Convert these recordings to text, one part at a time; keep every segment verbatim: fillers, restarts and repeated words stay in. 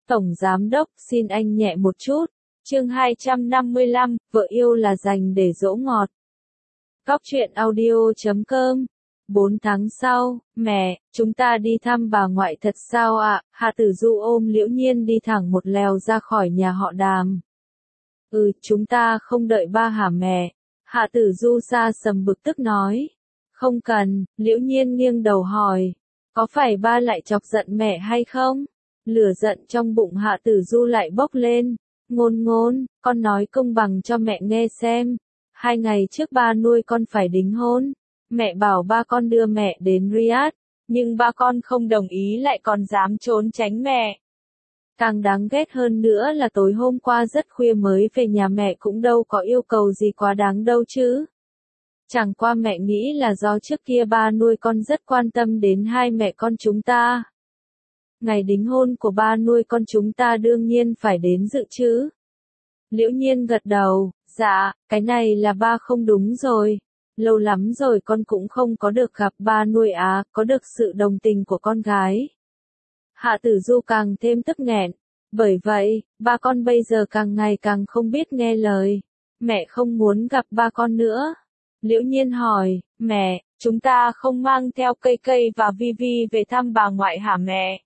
Tổng Giám Đốc, xin anh nhẹ một chút. Chương hai trăm năm mươi lăm, vợ yêu là dành để dỗ ngọt. Góc truyện audio chấm com. Bốn tháng sau, mẹ, chúng ta đi thăm bà ngoại thật sao ạ? Hạ Tử Du ôm Liễu Nhiên đi thẳng một lèo ra khỏi nhà họ Đàm. Ừ, chúng ta không đợi ba hả mẹ? Hạ Tử Du xa sầm bực tức nói. Không cần, Liễu Nhiên nghiêng đầu hỏi. Có phải ba lại chọc giận mẹ hay không? Lửa giận trong bụng Hạ Tử Du lại bốc lên. Ngôn ngôn, con nói công bằng cho mẹ nghe xem. Hai ngày trước ba nuôi con phải đính hôn. Mẹ bảo ba con đưa mẹ đến Riyadh, nhưng ba con không đồng ý lại còn dám trốn tránh mẹ. Càng đáng ghét hơn nữa là tối hôm qua rất khuya mới về nhà, mẹ cũng đâu có yêu cầu gì quá đáng đâu chứ. Chẳng qua mẹ nghĩ là do trước kia ba nuôi con rất quan tâm đến hai mẹ con chúng ta. Ngày đính hôn của ba nuôi con chúng ta đương nhiên phải đến dự chứ. Liễu Nhiên gật đầu, dạ, cái này là ba không đúng rồi. Lâu lắm rồi con cũng không có được gặp ba nuôi á, có được sự đồng tình của con gái. Hạ Tử Du càng thêm tức nghẹn. Bởi vậy, ba con bây giờ càng ngày càng không biết nghe lời. Mẹ không muốn gặp ba con nữa. Liễu Nhiên hỏi, mẹ, chúng ta không mang theo Cây Cây và Vi Vi về thăm bà ngoại hả mẹ?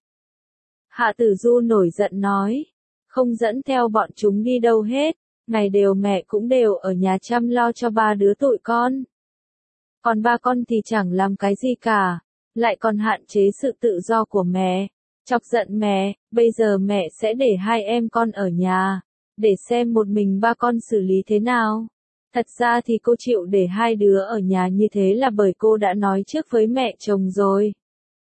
Hạ Tử Du nổi giận nói, không dẫn theo bọn chúng đi đâu hết, ngày đều mẹ cũng đều ở nhà chăm lo cho ba đứa tụi con. Còn ba con thì chẳng làm cái gì cả, lại còn hạn chế sự tự do của mẹ. Chọc giận mẹ, bây giờ mẹ sẽ để hai em con ở nhà, để xem một mình ba con xử lý thế nào. Thật ra thì cô chịu để hai đứa ở nhà như thế là bởi cô đã nói trước với mẹ chồng rồi.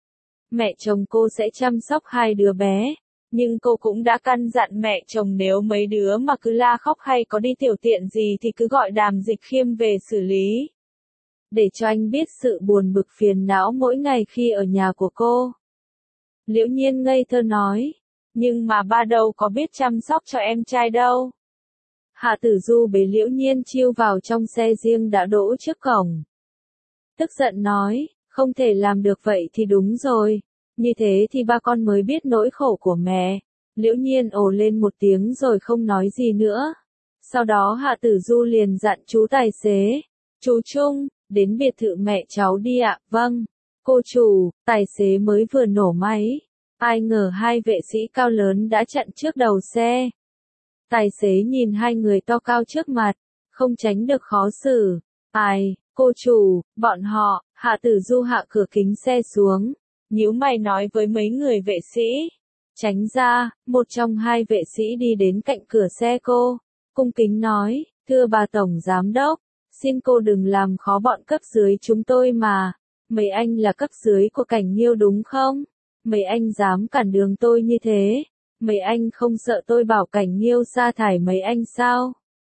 Mẹ chồng cô sẽ chăm sóc hai đứa bé, nhưng cô cũng đã căn dặn mẹ chồng nếu mấy đứa mà cứ la khóc hay có đi tiểu tiện gì thì cứ gọi Đàm Dịch Khiêm về xử lý. Để cho anh biết sự buồn bực phiền não mỗi ngày khi ở nhà của cô. Liễu Nhiên ngây thơ nói, nhưng mà ba đâu có biết chăm sóc cho em trai đâu. Hạ Tử Du bế Liễu Nhiên chiêu vào trong xe riêng đã đỗ trước cổng. Tức giận nói, không thể làm được vậy thì đúng rồi, như thế thì ba con mới biết nỗi khổ của mẹ. Liễu Nhiên ồ lên một tiếng rồi không nói gì nữa. Sau đó Hạ Tử Du liền dặn chú tài xế, chú Trung, đến biệt thự mẹ cháu đi ạ. Vâng, cô chủ. Tài xế mới vừa nổ máy, ai ngờ hai vệ sĩ cao lớn đã chặn trước đầu xe. Tài xế nhìn hai người to cao trước mặt, không tránh được khó xử. Ai, cô chủ, bọn họ. Hạ Tử Du hạ cửa kính xe xuống, nhíu mày nói với mấy người vệ sĩ. Tránh ra, một trong hai vệ sĩ đi đến cạnh cửa xe cô, cung kính nói, thưa bà Tổng Giám Đốc, xin cô đừng làm khó bọn cấp dưới chúng tôi mà. Mấy anh là cấp dưới của Cảnh Nghiêu đúng không? Mấy anh dám cản đường tôi như thế? Mấy anh không sợ tôi bảo Cảnh Nghiêu sa thải mấy anh sao?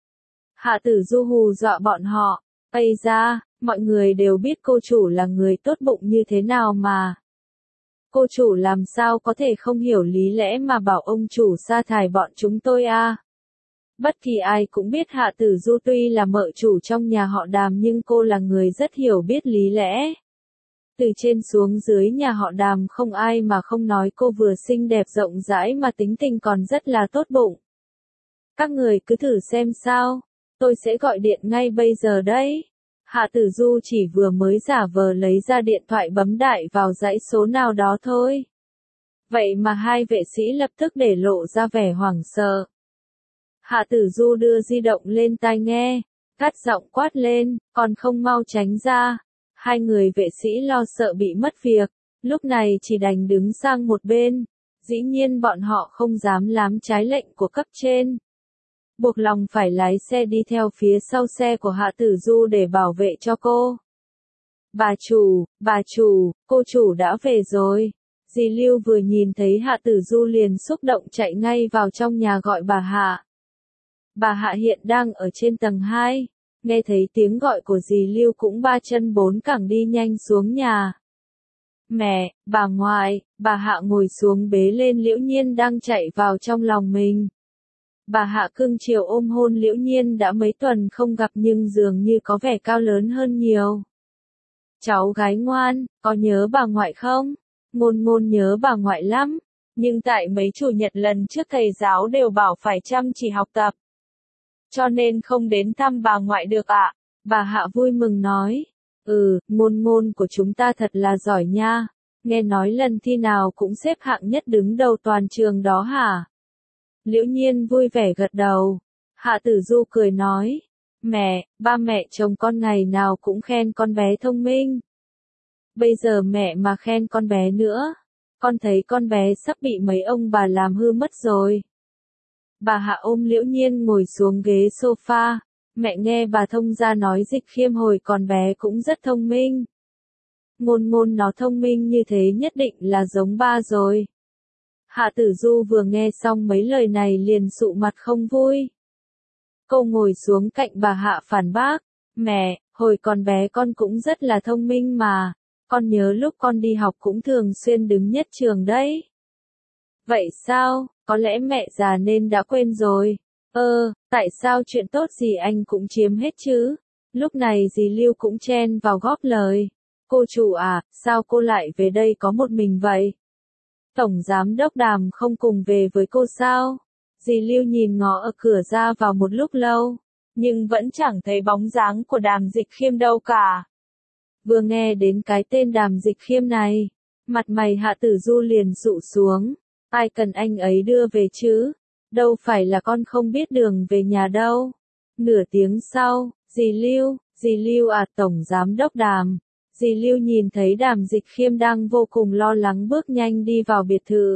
Hạ Tử Du hù dọa bọn họ. Ây ra, mọi người đều biết cô chủ là người tốt bụng như thế nào mà. Cô chủ làm sao có thể không hiểu lý lẽ mà bảo ông chủ sa thải bọn chúng tôi à? Bất kỳ ai cũng biết Hạ Tử Du tuy là mợ chủ trong nhà họ Đàm nhưng cô là người rất hiểu biết lý lẽ. Từ trên xuống dưới nhà họ Đàm không ai mà không nói cô vừa xinh đẹp rộng rãi mà tính tình còn rất là tốt bụng. Các người cứ thử xem sao, tôi sẽ gọi điện ngay bây giờ đấy. Hạ Tử Du chỉ vừa mới giả vờ lấy ra điện thoại bấm đại vào dãy số nào đó thôi. Vậy mà hai vệ sĩ lập tức để lộ ra vẻ hoảng sợ. Hạ Tử Du đưa di động lên tai nghe, cắt giọng quát lên, còn không mau tránh ra. Hai người vệ sĩ lo sợ bị mất việc, lúc này chỉ đành đứng sang một bên. Dĩ nhiên bọn họ không dám làm trái lệnh của cấp trên. Buộc lòng phải lái xe đi theo phía sau xe của Hạ Tử Du để bảo vệ cho cô. Bà chủ, bà chủ, cô chủ đã về rồi. Dì Lưu vừa nhìn thấy Hạ Tử Du liền xúc động chạy ngay vào trong nhà gọi bà Hạ. Bà Hạ hiện đang ở trên tầng hai. Nghe thấy tiếng gọi của dì Lưu cũng ba chân bốn cẳng đi nhanh xuống nhà. Mẹ, bà ngoại. Bà Hạ ngồi xuống bế lên Liễu Nhiên đang chạy vào trong lòng mình. Bà Hạ cưng chiều ôm hôn Liễu Nhiên đã mấy tuần không gặp nhưng dường như có vẻ cao lớn hơn nhiều. Cháu gái ngoan, có nhớ bà ngoại không? Ngôn Ngôn nhớ bà ngoại lắm. Nhưng tại mấy chủ nhật lần trước thầy giáo đều bảo phải chăm chỉ học tập. Cho nên không đến thăm bà ngoại được ạ. Bà Hạ vui mừng nói. Ừ, ngôn ngôn của chúng ta thật là giỏi nha. Nghe nói lần thi nào cũng xếp hạng nhất đứng đầu toàn trường đó hả? Liễu Nhiên vui vẻ gật đầu. Hạ Tử Du cười nói. Mẹ, ba mẹ chồng con ngày nào cũng khen con bé thông minh. Bây giờ mẹ mà khen con bé nữa. Con thấy con bé sắp bị mấy ông bà làm hư mất rồi. Bà Hạ ôm Liễu Nhiên ngồi xuống ghế sofa. Mẹ nghe bà thông gia nói Dịch Khiêm hồi còn bé cũng rất thông minh. Ngôn ngôn nó thông minh như thế nhất định là giống ba rồi. Hạ Tử Du vừa nghe xong mấy lời này liền sụ mặt không vui. Cô ngồi xuống cạnh bà Hạ phản bác. Mẹ, hồi còn bé con cũng rất là thông minh mà. Con nhớ lúc con đi học cũng thường xuyên đứng nhất trường đấy. Vậy sao, có lẽ mẹ già nên đã quên rồi. Ơ, tại sao chuyện tốt gì anh cũng chiếm hết chứ? Lúc này dì Lưu cũng chen vào góp lời. Cô chủ à, sao cô lại về đây có một mình vậy? Tổng giám đốc Đàm không cùng về với cô sao? Dì Lưu nhìn ngó ở cửa ra vào một lúc lâu, nhưng vẫn chẳng thấy bóng dáng của Đàm Dịch Khiêm đâu cả. Vừa nghe đến cái tên Đàm Dịch Khiêm này, mặt mày Hạ Tử Du liền dụ xuống. Ai cần anh ấy đưa về chứ? Đâu phải là con không biết đường về nhà đâu. Nửa tiếng sau, dì Lưu, dì Lưu à tổng giám đốc Đàm. Dì Lưu nhìn thấy Đàm Dịch Khiêm đang vô cùng lo lắng bước nhanh đi vào biệt thự.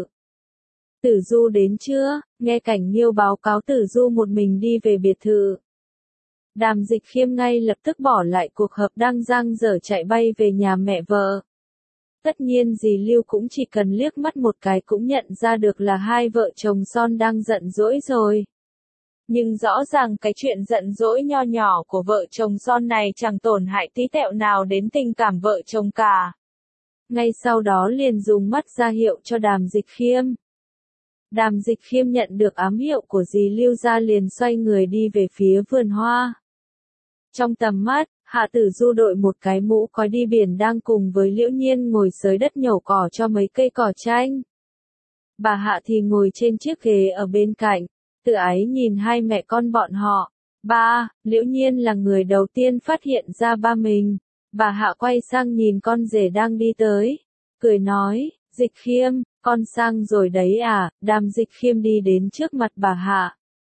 Tử Du đến chưa? Nghe Cảnh Nghiêu báo cáo Tử Du một mình đi về biệt thự. Đàm Dịch Khiêm ngay lập tức bỏ lại cuộc họp đang dang dở chạy bay về nhà mẹ vợ. Tất nhiên dì Lưu cũng chỉ cần liếc mắt một cái cũng nhận ra được là hai vợ chồng son đang giận dỗi rồi. Nhưng rõ ràng cái chuyện giận dỗi nho nhỏ của vợ chồng son này chẳng tổn hại tí tẹo nào đến tình cảm vợ chồng cả. Ngay sau đó liền dùng mắt ra hiệu cho Đàm Dịch Khiêm. Đàm Dịch Khiêm nhận được ám hiệu của dì Lưu ra liền xoay người đi về phía vườn hoa. Trong tầm mắt, Hạ Tử Du đội một cái mũ cói đi biển đang cùng với Liễu Nhiên ngồi xới đất nhổ cỏ cho mấy cây cỏ tranh. Bà Hạ thì ngồi trên chiếc ghế ở bên cạnh, tự ái nhìn hai mẹ con bọn họ. Ba, Liễu Nhiên là người đầu tiên phát hiện ra ba mình. Bà Hạ quay sang nhìn con rể đang đi tới, cười nói, Dịch Khiêm, con sang rồi đấy à? Đàm Dịch Khiêm đi đến trước mặt bà Hạ.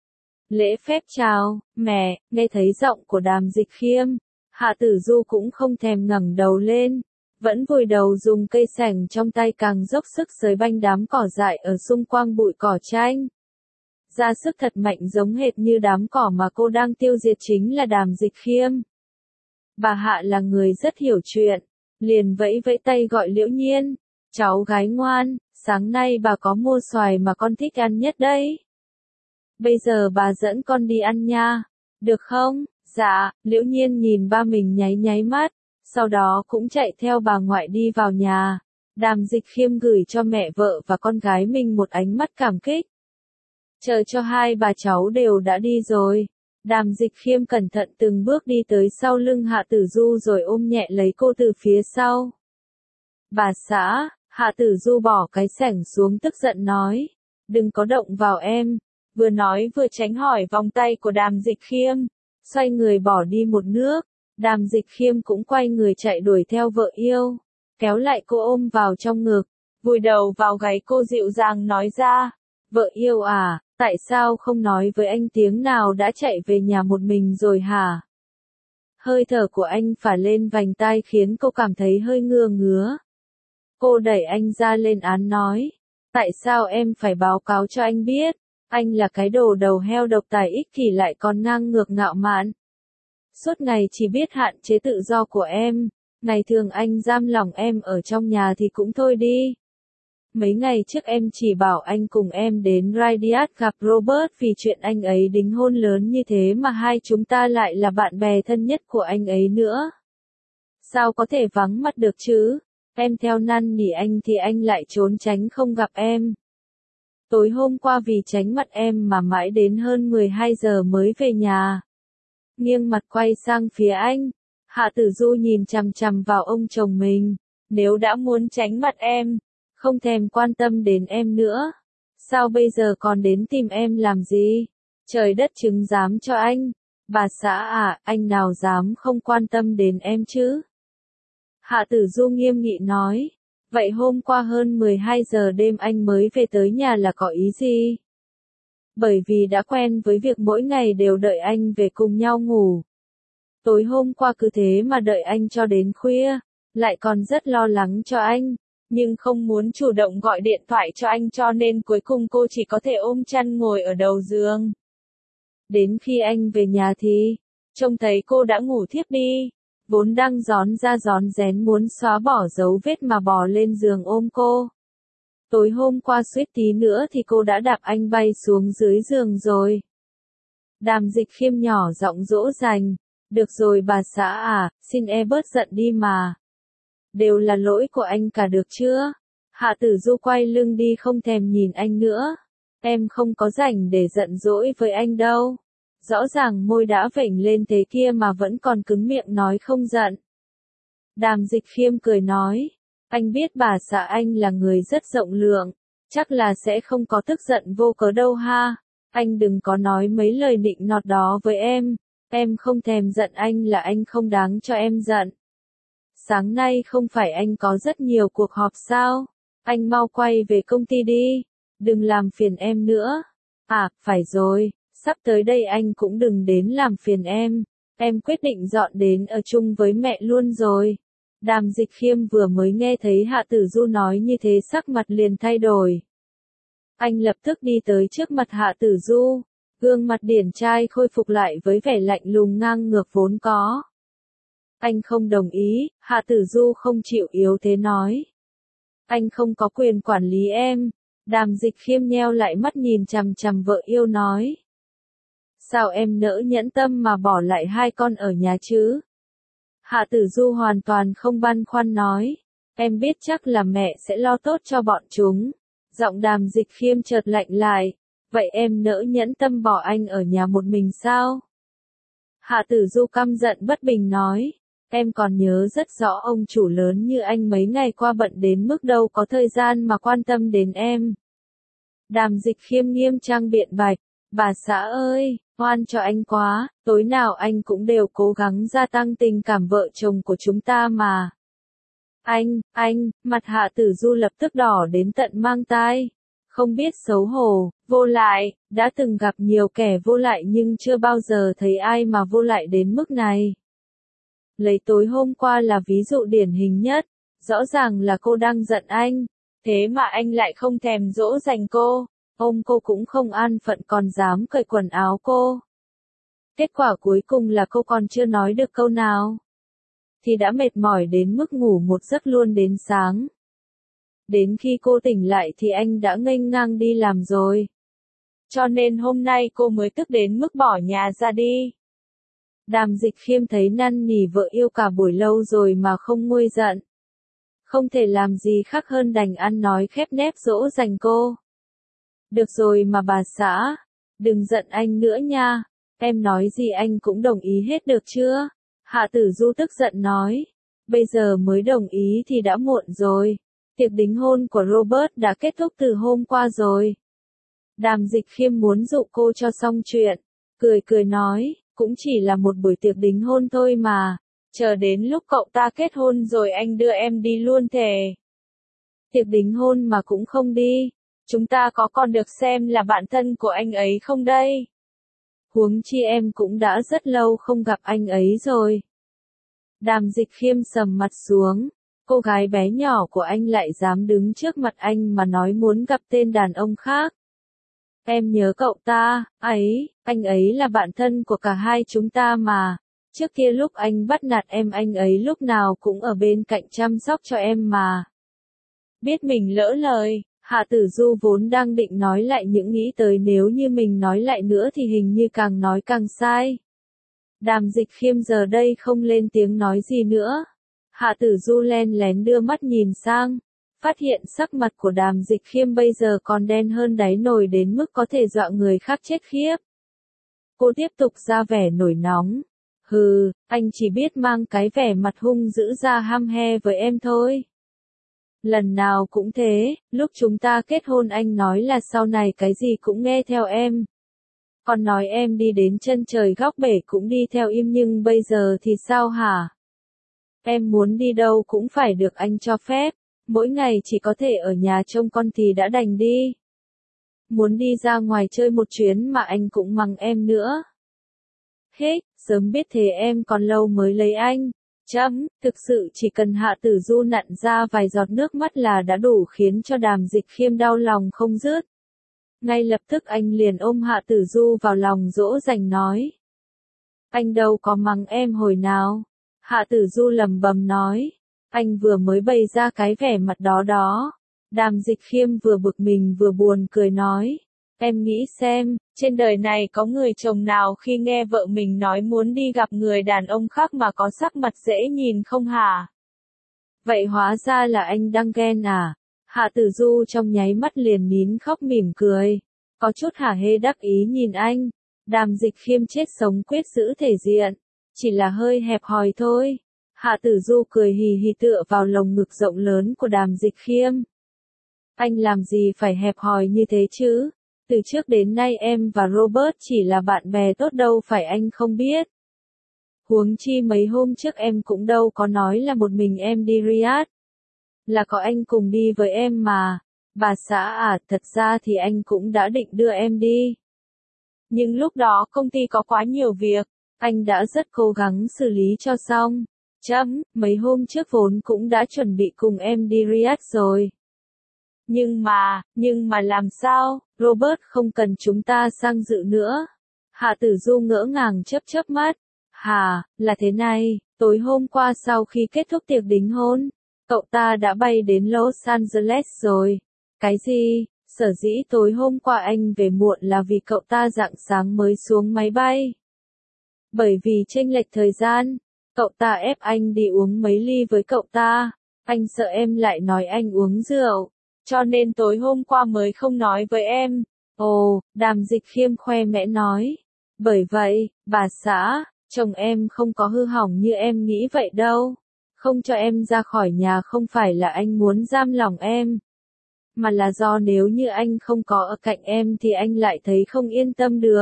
Lễ phép chào, mẹ. Nghe thấy giọng của Đàm Dịch Khiêm, Hạ Tử Du cũng không thèm ngẩng đầu lên, vẫn vùi đầu dùng cây sẻng trong tay càng dốc sức xới banh đám cỏ dại ở xung quanh bụi cỏ tranh. Ra sức thật mạnh giống hệt như đám cỏ mà cô đang tiêu diệt chính là Đàm Dịch Khiêm. Bà Hạ là người rất hiểu chuyện, liền vẫy vẫy tay gọi Liễu Nhiên, cháu gái ngoan, sáng nay bà có mua xoài mà con thích ăn nhất đấy. Bây giờ bà dẫn con đi ăn nha, được không? Dạ, Liễu Nhiên nhìn ba mình nháy nháy mắt, sau đó cũng chạy theo bà ngoại đi vào nhà. Đàm Dịch Khiêm gửi cho mẹ vợ và con gái mình một ánh mắt cảm kích. Chờ cho hai bà cháu đều đã đi rồi, Đàm Dịch Khiêm cẩn thận từng bước đi tới sau lưng Hạ Tử Du rồi ôm nhẹ lấy cô từ phía sau. Bà xã, Hạ Tử Du bỏ cái sẻng xuống tức giận nói, đừng có động vào em, vừa nói vừa tránh hỏi vòng tay của Đàm Dịch Khiêm, xoay người bỏ đi một nước. Đàm Dịch Khiêm cũng quay người chạy đuổi theo vợ yêu, kéo lại cô ôm vào trong ngực, vùi đầu vào gáy cô dịu dàng nói ra, vợ yêu à, tại sao không nói với anh tiếng nào đã chạy về nhà một mình rồi hả? Hơi thở của anh phả lên vành tai khiến cô cảm thấy hơi ngứa ngứa. Cô đẩy anh ra lên án nói, tại sao em phải báo cáo cho anh biết, anh là cái đồ đầu heo độc tài ích kỷ lại còn ngang ngược ngạo mạn. Suốt ngày chỉ biết hạn chế tự do của em, ngày thường anh giam lỏng em ở trong nhà thì cũng thôi đi. Mấy ngày trước em chỉ bảo anh cùng em đến Riyadh gặp Robert vì chuyện anh ấy đính hôn lớn như thế mà hai chúng ta lại là bạn bè thân nhất của anh ấy nữa. Sao có thể vắng mặt được chứ? Em theo năn nỉ anh thì anh lại trốn tránh không gặp em. Tối hôm qua vì tránh mặt em mà mãi đến hơn mười hai giờ mới về nhà. Nghiêng mặt quay sang phía anh, Hạ Tử Du nhìn chằm chằm vào ông chồng mình, nếu đã muốn tránh mặt em, không thèm quan tâm đến em nữa. Sao bây giờ còn đến tìm em làm gì? Trời đất chứng giám cho anh. Bà xã à, anh nào dám không quan tâm đến em chứ? Hạ Tử Du nghiêm nghị nói. Vậy hôm qua hơn mười hai giờ đêm anh mới về tới nhà là có ý gì? Bởi vì đã quen với việc mỗi ngày đều đợi anh về cùng nhau ngủ. Tối hôm qua cứ thế mà đợi anh cho đến khuya, lại còn rất lo lắng cho anh, nhưng không muốn chủ động gọi điện thoại cho anh cho nên cuối cùng cô chỉ có thể ôm chăn ngồi ở đầu giường. Đến khi anh về nhà thì, trông thấy cô đã ngủ thiếp đi, vốn đang rón ra rón rén muốn xóa bỏ dấu vết mà bò lên giường ôm cô. Tối hôm qua suýt tí nữa thì cô đã đạp anh bay xuống dưới giường rồi. Đàm Dịch Khiêm nhỏ giọng dỗ dành. Được rồi bà xã à, xin e bớt giận đi mà. Đều là lỗi của anh cả được chưa? Hạ Tử Du quay lưng đi không thèm nhìn anh nữa. Em không có rảnh để giận dỗi với anh đâu. Rõ ràng môi đã vểnh lên thế kia mà vẫn còn cứng miệng nói không giận. Đàm Dịch Khiêm cười nói. Anh biết bà xã anh là người rất rộng lượng. Chắc là sẽ không có tức giận vô cớ đâu ha. Anh đừng có nói mấy lời nịnh nọt đó với em. Em không thèm giận anh là anh không đáng cho em giận. Sáng nay không phải anh có rất nhiều cuộc họp sao? Anh mau quay về công ty đi. Đừng làm phiền em nữa. À, phải rồi. Sắp tới đây anh cũng đừng đến làm phiền em. Em quyết định dọn đến ở chung với mẹ luôn rồi. Đàm Dịch Khiêm vừa mới nghe thấy Hạ Tử Du nói như thế sắc mặt liền thay đổi. Anh lập tức đi tới trước mặt Hạ Tử Du. Gương mặt điển trai khôi phục lại với vẻ lạnh lùng ngang ngược vốn có. Anh không đồng ý, Hạ Tử Du không chịu yếu thế nói. Anh không có quyền quản lý em. Đàm Dịch Khiêm nheo lại mắt nhìn chằm chằm vợ yêu nói. Sao em nỡ nhẫn tâm mà bỏ lại hai con ở nhà chứ? Hạ Tử Du hoàn toàn không băn khoăn nói. Em biết chắc là mẹ sẽ lo tốt cho bọn chúng. Giọng Đàm Dịch Khiêm chợt lạnh lại. Vậy em nỡ nhẫn tâm bỏ anh ở nhà một mình sao? Hạ Tử Du căm giận bất bình nói. Em còn nhớ rất rõ ông chủ lớn như anh mấy ngày qua bận đến mức đâu có thời gian mà quan tâm đến em. Đàm Dịch Khiêm nghiêm trang biện bạch. Bà xã ơi, oan cho anh quá, tối nào anh cũng đều cố gắng gia tăng tình cảm vợ chồng của chúng ta mà. Anh, anh, mặt Hạ Tử Du lập tức đỏ đến tận mang tai. Không biết xấu hổ, vô lại, đã từng gặp nhiều kẻ vô lại nhưng chưa bao giờ thấy ai mà vô lại đến mức này. Lấy tối hôm qua là ví dụ điển hình nhất, rõ ràng là cô đang giận anh, thế mà anh lại không thèm dỗ dành cô, ôm cô cũng không an phận còn dám cởi quần áo cô. Kết quả cuối cùng là cô còn chưa nói được câu nào, thì đã mệt mỏi đến mức ngủ một giấc luôn đến sáng. Đến khi cô tỉnh lại thì anh đã nghênh ngang đi làm rồi. Cho nên hôm nay cô mới tức đến mức bỏ nhà ra đi. Đàm Dịch Khiêm thấy năn nỉ vợ yêu cả buổi lâu rồi mà không nguôi giận. Không thể làm gì khác hơn đành ăn nói khép nép dỗ dành cô. Được rồi mà bà xã, đừng giận anh nữa nha, em nói gì anh cũng đồng ý hết được chưa? Hạ Tử Du tức giận nói, bây giờ mới đồng ý thì đã muộn rồi. Tiệc đính hôn của Robert đã kết thúc từ hôm qua rồi. Đàm Dịch Khiêm muốn dụ cô cho xong chuyện, cười cười nói, cũng chỉ là một buổi tiệc đính hôn thôi mà, chờ đến lúc cậu ta kết hôn rồi anh đưa em đi luôn thề. Tiệc đính hôn mà cũng không đi, chúng ta có còn được xem là bạn thân của anh ấy không đây? Huống chi em cũng đã rất lâu không gặp anh ấy rồi. Đàm Dịch Khiêm sầm mặt xuống. Cô gái bé nhỏ của anh lại dám đứng trước mặt anh mà nói muốn gặp tên đàn ông khác. Em nhớ cậu ta, ấy, anh ấy là bạn thân của cả hai chúng ta mà. Trước kia lúc anh bắt nạt em anh ấy lúc nào cũng ở bên cạnh chăm sóc cho em mà. Biết mình lỡ lời, Hạ Tử Du vốn đang định nói lại những nghĩ tới nếu như mình nói lại nữa thì hình như càng nói càng sai. Đàm Dịch Khiêm giờ đây không lên tiếng nói gì nữa. Hạ Tử Du len lén đưa mắt nhìn sang, phát hiện sắc mặt của Đàm Dịch Khiêm bây giờ còn đen hơn đáy nồi đến mức có thể dọa người khác chết khiếp. Cô tiếp tục ra vẻ nổi nóng. Hừ, anh chỉ biết mang cái vẻ mặt hung dữ ra hăm he với em thôi. Lần nào cũng thế, lúc chúng ta kết hôn anh nói là sau này cái gì cũng nghe theo em. Còn nói em đi đến chân trời góc bể cũng đi theo im nhưng bây giờ thì sao hả? Em muốn đi đâu cũng phải được anh cho phép, mỗi ngày chỉ có thể ở nhà trông con thì đã đành đi. Muốn đi ra ngoài chơi một chuyến mà anh cũng mắng em nữa. Hết, sớm biết thế em còn lâu mới lấy anh. Chấm, thực sự chỉ cần Hạ Tử Du nặn ra vài giọt nước mắt là đã đủ khiến cho Đàm Dịch Khiêm đau lòng không dứt. Ngay lập tức anh liền ôm Hạ Tử Du vào lòng dỗ dành nói. Anh đâu có mắng em hồi nào. Hạ Tử Du lầm bầm nói. Anh vừa mới bày ra cái vẻ mặt đó đó. Đàm Dịch Khiêm vừa bực mình vừa buồn cười nói. Em nghĩ xem, trên đời này có người chồng nào khi nghe vợ mình nói muốn đi gặp người đàn ông khác mà có sắc mặt dễ nhìn không hả? Vậy hóa ra là anh đang ghen à? Hạ Tử Du trong nháy mắt liền nín khóc mỉm cười. Có chút hả hê đắc ý nhìn anh. Đàm Dịch Khiêm chết sống quyết giữ thể diện. Chỉ là hơi hẹp hòi thôi. Hạ Tử Du cười hì hì tựa vào lồng ngực rộng lớn của Đàm Dịch Khiêm. Anh làm gì phải hẹp hòi như thế chứ? Từ trước đến nay em và Robert chỉ là bạn bè tốt đâu phải anh không biết. Huống chi mấy hôm trước em cũng đâu có nói là một mình em đi Riyadh. Là có anh cùng đi với em mà. Bà xã à, thật ra thì anh cũng đã định đưa em đi. Nhưng lúc đó công ty có quá nhiều việc, anh đã rất cố gắng xử lý cho xong. Chấm, mấy hôm trước vốn cũng đã chuẩn bị cùng em đi Riyadh rồi. Nhưng mà, nhưng mà làm sao, Robert không cần chúng ta sang dự nữa. Hạ Tử Du ngỡ ngàng chớp chớp mắt. Hà, là thế này, tối hôm qua sau khi kết thúc tiệc đính hôn, cậu ta đã bay đến Los Angeles rồi. Cái gì? Sở dĩ tối hôm qua anh về muộn là vì cậu ta rạng sáng mới xuống máy bay. Bởi vì chênh lệch thời gian, cậu ta ép anh đi uống mấy ly với cậu ta. Anh sợ em lại nói anh uống rượu. Cho nên tối hôm qua mới không nói với em. Ồ, Đàm Dịch Khiêm khoe mẽ nói. Bởi vậy, bà xã, chồng em không có hư hỏng như em nghĩ vậy đâu. Không cho em ra khỏi nhà không phải là anh muốn giam lòng em. Mà là do nếu như anh không có ở cạnh em thì anh lại thấy không yên tâm được.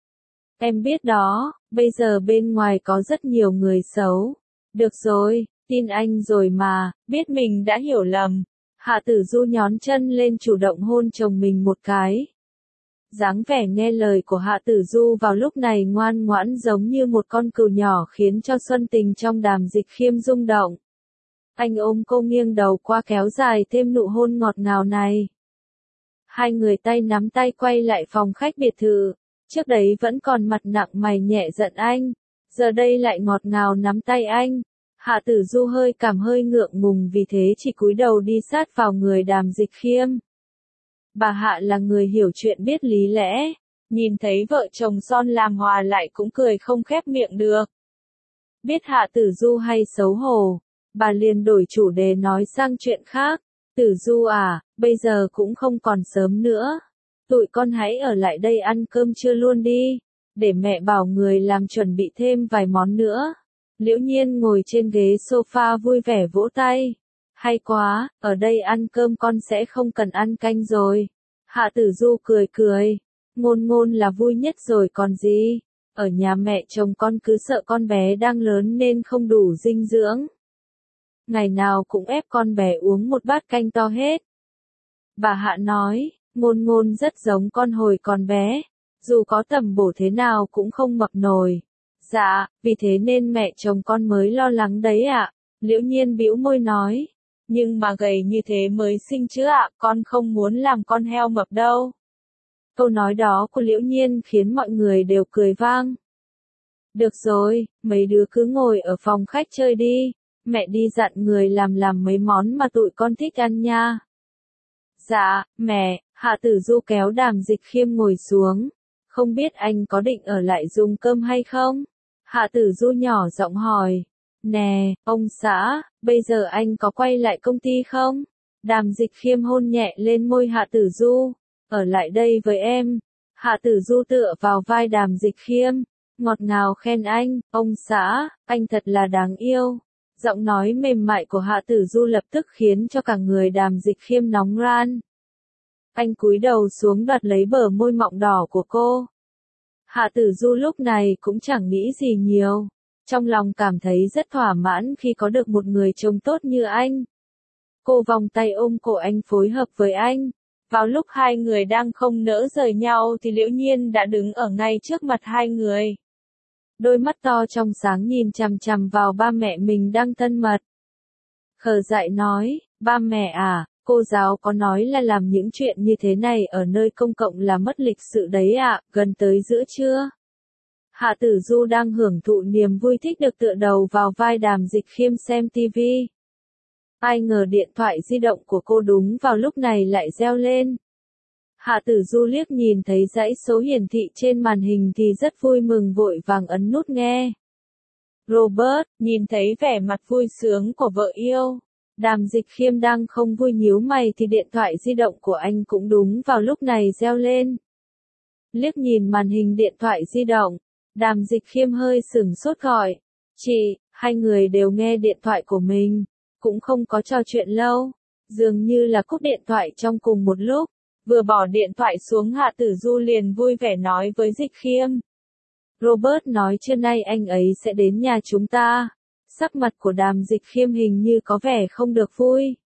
Em biết đó, bây giờ bên ngoài có rất nhiều người xấu. Được rồi, tin anh rồi mà, biết mình đã hiểu lầm. Hạ Tử Du nhón chân lên chủ động hôn chồng mình một cái. Dáng vẻ nghe lời của Hạ Tử Du vào lúc này ngoan ngoãn giống như một con cừu nhỏ khiến cho Xuân Tình trong Đàm Dịch Khiêm rung động. Anh ôm cô nghiêng đầu qua kéo dài thêm nụ hôn ngọt ngào này. Hai người tay nắm tay quay lại phòng khách biệt thự. Trước đấy vẫn còn mặt nặng mày nhẹ giận anh. Giờ đây lại ngọt ngào nắm tay anh. Hạ Tử Du hơi cảm hơi ngượng ngùng vì thế chỉ cúi đầu đi sát vào người Đàm Dịch Khiêm. Bà Hạ là người hiểu chuyện biết lý lẽ. Nhìn thấy vợ chồng son làm hòa lại cũng cười không khép miệng được. Biết Hạ Tử Du hay xấu hổ. Bà liền đổi chủ đề nói sang chuyện khác. Tử Du à, bây giờ cũng không còn sớm nữa. Tụi con hãy ở lại đây ăn cơm trưa luôn đi. Để mẹ bảo người làm chuẩn bị thêm vài món nữa. Liễu Nhiên ngồi trên ghế sofa vui vẻ vỗ tay. Hay quá, ở đây ăn cơm con sẽ không cần ăn canh rồi. Hạ Tử Du cười cười. Ngôn ngôn là vui nhất rồi còn gì. Ở nhà mẹ chồng con cứ sợ con bé đang lớn nên không đủ dinh dưỡng. Ngày nào cũng ép con bé uống một bát canh to hết. Bà Hạ nói, ngôn ngôn rất giống con hồi còn bé. Dù có tầm bổ thế nào cũng không mập nổi. Dạ, vì thế nên mẹ chồng con mới lo lắng đấy ạ. Liễu Nhiên bĩu môi nói. Nhưng mà gầy như thế mới sinh chứ ạ, con không muốn làm con heo mập đâu. Câu nói đó của Liễu Nhiên khiến mọi người đều cười vang. Được rồi, mấy đứa cứ ngồi ở phòng khách chơi đi. Mẹ đi dặn người làm làm mấy món mà tụi con thích ăn nha. Dạ, mẹ. Hạ Tử Du kéo Đàm Dịch Khiêm ngồi xuống. Không biết anh có định ở lại dùng cơm hay không? Hạ Tử Du nhỏ giọng hỏi. Nè, ông xã, bây giờ anh có quay lại công ty không? Đàm Dịch Khiêm hôn nhẹ lên môi Hạ Tử Du. Ở lại đây với em. Hạ Tử Du tựa vào vai Đàm Dịch Khiêm. Ngọt ngào khen anh, ông xã, anh thật là đáng yêu. Giọng nói mềm mại của Hạ Tử Du lập tức khiến cho cả người Đàm Dịch Khiêm nóng ran. Anh cúi đầu xuống đoạt lấy bờ môi mọng đỏ của cô. Hạ Tử Du lúc này cũng chẳng nghĩ gì nhiều. Trong lòng cảm thấy rất thỏa mãn khi có được một người chồng tốt như anh. Cô vòng tay ôm cổ anh phối hợp với anh. Vào lúc hai người đang không nỡ rời nhau thì Liễu Nhiên đã đứng ở ngay trước mặt hai người. Đôi mắt to trong sáng nhìn chằm chằm vào ba mẹ mình đang thân mật. Khờ dại nói, ba mẹ à, cô giáo có nói là làm những chuyện như thế này ở nơi công cộng là mất lịch sự đấy ạ, gần tới giữa trưa. Hạ Tử Du đang hưởng thụ niềm vui thích được tựa đầu vào vai Đàm Dịch Khiêm xem tivi. Ai ngờ điện thoại di động của cô đúng vào lúc này lại reo lên. Hạ Tử Du liếc nhìn thấy dãy số hiển thị trên màn hình thì rất vui mừng vội vàng ấn nút nghe. Robert, nhìn thấy vẻ mặt vui sướng của vợ yêu. Đàm Dịch Khiêm đang không vui nhíu mày thì điện thoại di động của anh cũng đúng vào lúc này reo lên. Liếc nhìn màn hình điện thoại di động, Đàm Dịch Khiêm hơi sửng sốt gọi. Chị, hai người đều nghe điện thoại của mình, cũng không có trò chuyện lâu. Dường như là cúp điện thoại trong cùng một lúc. Vừa bỏ điện thoại xuống Hạ Tử Du liền vui vẻ nói với Dịch Khiêm. Robert nói trưa nay anh ấy sẽ đến nhà chúng ta. Sắc mặt của Đàm Dịch Khiêm hình như có vẻ không được vui.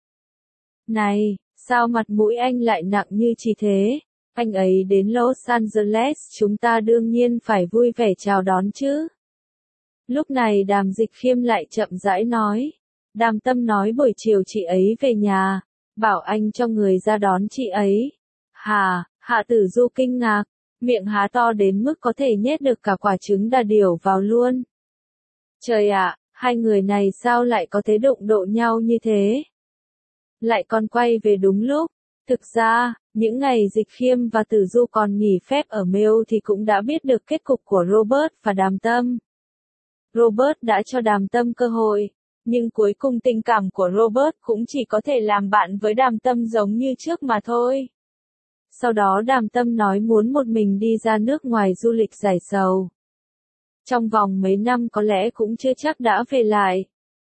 Này, sao mặt mũi anh lại nặng như chỉ thế? Anh ấy đến Los Angeles chúng ta đương nhiên phải vui vẻ chào đón chứ. Lúc này Đàm Dịch Khiêm lại chậm rãi nói. Đàm Tâm nói buổi chiều chị ấy về nhà, bảo anh cho người ra đón chị ấy. Hà, Hạ Tử Du kinh ngạc, miệng há to đến mức có thể nhét được cả quả trứng đà điểu vào luôn. Trời ạ, hai người này sao lại có thế đụng độ nhau như thế? Lại còn quay về đúng lúc. Thực ra, những ngày Dịch Khiêm và Tử Du còn nghỉ phép ở Mail thì cũng đã biết được kết cục của Robert và Đàm Tâm. Robert đã cho Đàm Tâm cơ hội, nhưng cuối cùng tình cảm của Robert cũng chỉ có thể làm bạn với Đàm Tâm giống như trước mà thôi. Sau đó Đàm Tâm nói muốn một mình đi ra nước ngoài du lịch giải sầu. Trong vòng mấy năm có lẽ cũng chưa chắc đã về lại.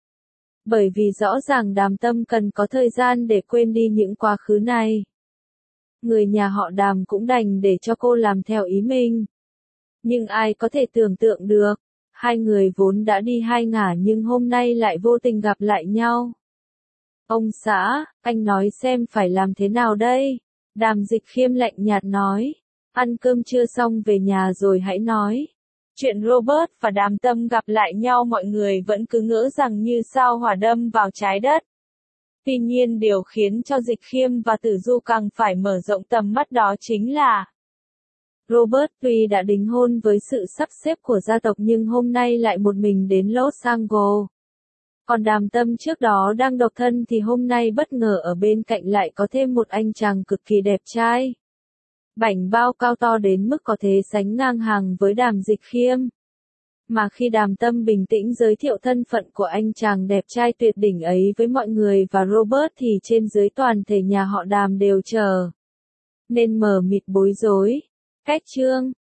Bởi vì rõ ràng Đàm Tâm cần có thời gian để quên đi những quá khứ này. Người nhà họ Đàm cũng đành để cho cô làm theo ý mình. Nhưng ai có thể tưởng tượng được, hai người vốn đã đi hai ngả nhưng hôm nay lại vô tình gặp lại nhau. Ông xã, anh nói xem phải làm thế nào đây? Đàm Dịch Khiêm lạnh nhạt nói. Ăn cơm trưa xong về nhà rồi hãy nói. Chuyện Robert và Đàm Tâm gặp lại nhau mọi người vẫn cứ ngỡ rằng như sao hỏa đâm vào trái đất. Tuy nhiên điều khiến cho Dịch Khiêm và Tử Du càng phải mở rộng tầm mắt đó chính là Robert tuy đã đính hôn với sự sắp xếp của gia tộc nhưng hôm nay lại một mình đến Los Angeles. Còn Đàm Tâm trước đó đang độc thân thì hôm nay bất ngờ ở bên cạnh lại có thêm một anh chàng cực kỳ đẹp trai. Bảnh bao cao to đến mức có thể sánh ngang hàng với Đàm Dịch Khiêm. Mà khi Đàm Tâm bình tĩnh giới thiệu thân phận của anh chàng đẹp trai tuyệt đỉnh ấy với mọi người và Robert thì trên dưới toàn thể nhà họ Đàm đều chờ. Nên mờ mịt bối rối. Cách chương